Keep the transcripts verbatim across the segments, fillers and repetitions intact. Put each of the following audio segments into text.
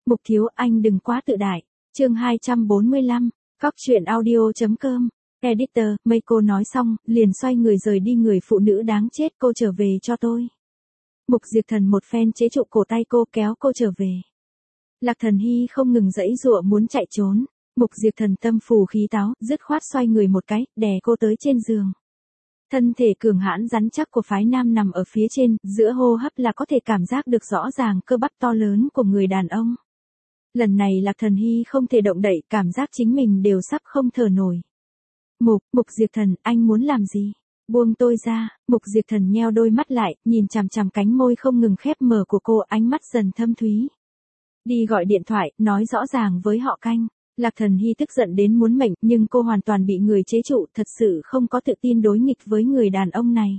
Mục thiếu, anh đừng quá tự đại. Chương hai trăm bốn mươi lăm, Cóc truyện audio chấm com. Editor, mấy cô nói xong, liền xoay người rời đi. Người phụ nữ đáng chết, cô trở về cho tôi. Mục Diệp Thần một phen chế trụ cổ tay cô, kéo cô trở về. Lạc Thần Hy không ngừng giãy giụa muốn chạy trốn. Mục Diệp Thần tâm phù khí táo, dứt khoát xoay người một cái, đè cô tới trên giường. Thân thể cường hãn rắn chắc của phái nam nằm ở phía trên, giữa hô hấp là có thể cảm giác được rõ ràng cơ bắp to lớn của người đàn ông. Lần này Lạc Thần Hy không thể động đậy, cảm giác chính mình đều sắp không thở nổi. Mục, Mục Diệp Thần, anh muốn làm gì? Buông tôi ra. Mục Diệp Thần nheo đôi mắt lại, nhìn chằm chằm cánh môi không ngừng khép mở của cô, ánh mắt dần thâm thúy. Đi gọi điện thoại, nói rõ ràng với họ Canh. Lạc Thần Hy tức giận đến muốn mệnh, nhưng cô hoàn toàn bị người chế trụ, thật sự không có tự tin đối nghịch với người đàn ông này.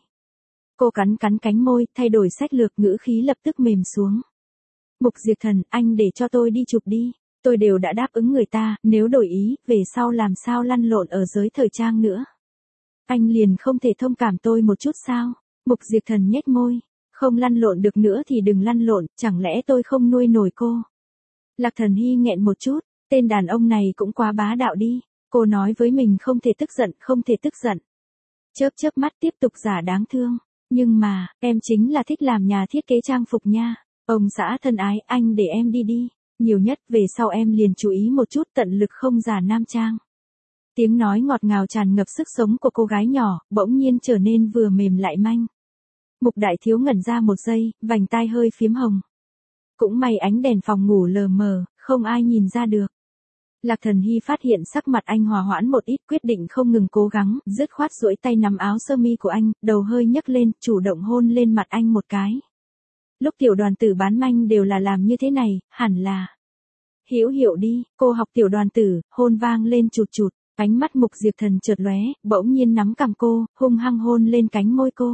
Cô cắn cắn cánh môi, thay đổi sách lược, ngữ khí lập tức mềm xuống. Mục Diệp Thần, anh để cho tôi đi chụp đi. Tôi đều đã đáp ứng người ta, nếu đổi ý, về sau làm sao lăn lộn ở giới thời trang nữa. Anh liền không thể thông cảm tôi một chút sao? Mục Diệp Thần nhếch môi. Không lăn lộn được nữa thì đừng lăn lộn, chẳng lẽ tôi không nuôi nổi cô? Lạc Thần Hy nghẹn một chút, tên đàn ông này cũng quá bá đạo đi. Cô nói với mình không thể tức giận, không thể tức giận. Chớp chớp mắt tiếp tục giả đáng thương. Nhưng mà, em chính là thích làm nhà thiết kế trang phục nha. Ông xã thân ái, anh để em đi đi. Nhiều nhất về sau em liền chú ý một chút, tận lực không giả nam trang. Tiếng nói ngọt ngào tràn ngập sức sống của cô gái nhỏ, bỗng nhiên trở nên vừa mềm lại manh. Mục Đại Thiếu ngẩn ra một giây, vành tai hơi phiếm hồng. Cũng may ánh đèn phòng ngủ lờ mờ, không ai nhìn ra được. Lạc Thần Hy phát hiện sắc mặt anh hòa hoãn một ít, quyết định không ngừng cố gắng, dứt khoát duỗi tay nắm áo sơ mi của anh, đầu hơi nhấc lên, chủ động hôn lên mặt anh một cái. Lúc tiểu đoàn tử bán manh đều là làm như thế này, hẳn là. Hiểu hiểu đi, cô học tiểu đoàn tử, hôn vang lên chụt chụt, ánh mắt Mục Diệp Thần chợt lóe, bỗng nhiên nắm cằm cô, hung hăng hôn lên cánh môi cô.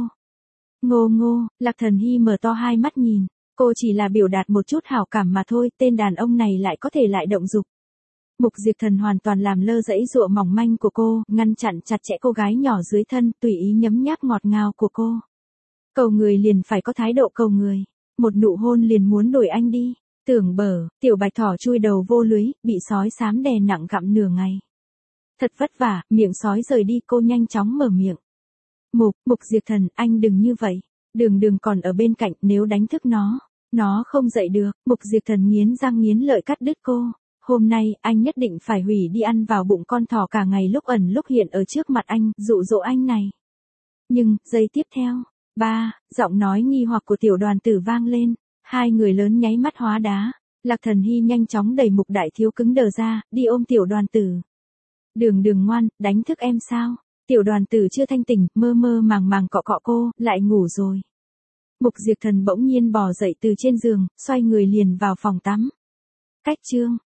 Ngô ngô, Lạc Thần Hy mở to hai mắt nhìn, cô chỉ là biểu đạt một chút hảo cảm mà thôi, tên đàn ông này lại có thể lại động dục. Mục Diệp Thần hoàn toàn làm lơ dãy dụa mỏng manh của cô, ngăn chặn chặt chẽ cô gái nhỏ dưới thân, tùy ý nhấm nháp ngọt ngào của cô. Cầu người liền phải có thái độ cầu người. Một nụ hôn liền muốn đuổi anh đi. Tưởng bở, tiểu bạch thỏ chui đầu vô lưới, bị sói xám đè nặng gặm nửa ngày. Thật vất vả, miệng sói rời đi, cô nhanh chóng mở miệng. Mục, Mục Diệp Thần, anh đừng như vậy. Đường đường còn ở bên cạnh, nếu đánh thức nó, nó không dậy được. Mục Diệp Thần nghiến răng nghiến lợi cắt đứt cô. Hôm nay, anh nhất định phải hủy đi ăn vào bụng con thỏ cả ngày lúc ẩn lúc hiện ở trước mặt anh, dụ dỗ anh này. Nhưng, giây tiếp theo. Ba, giọng nói nghi hoặc của tiểu đoàn tử vang lên, hai người lớn nháy mắt hóa đá. Lạc Thần Hy nhanh chóng đẩy Mục Đại Thiếu cứng đờ ra, đi ôm tiểu đoàn tử. Đường đường ngoan, đánh thức em sao? Tiểu đoàn tử chưa thanh tỉnh, mơ mơ màng màng cọ cọ cô, lại ngủ rồi. Mục Diệp Thần bỗng nhiên bò dậy từ trên giường, xoay người liền vào phòng tắm. Cách chương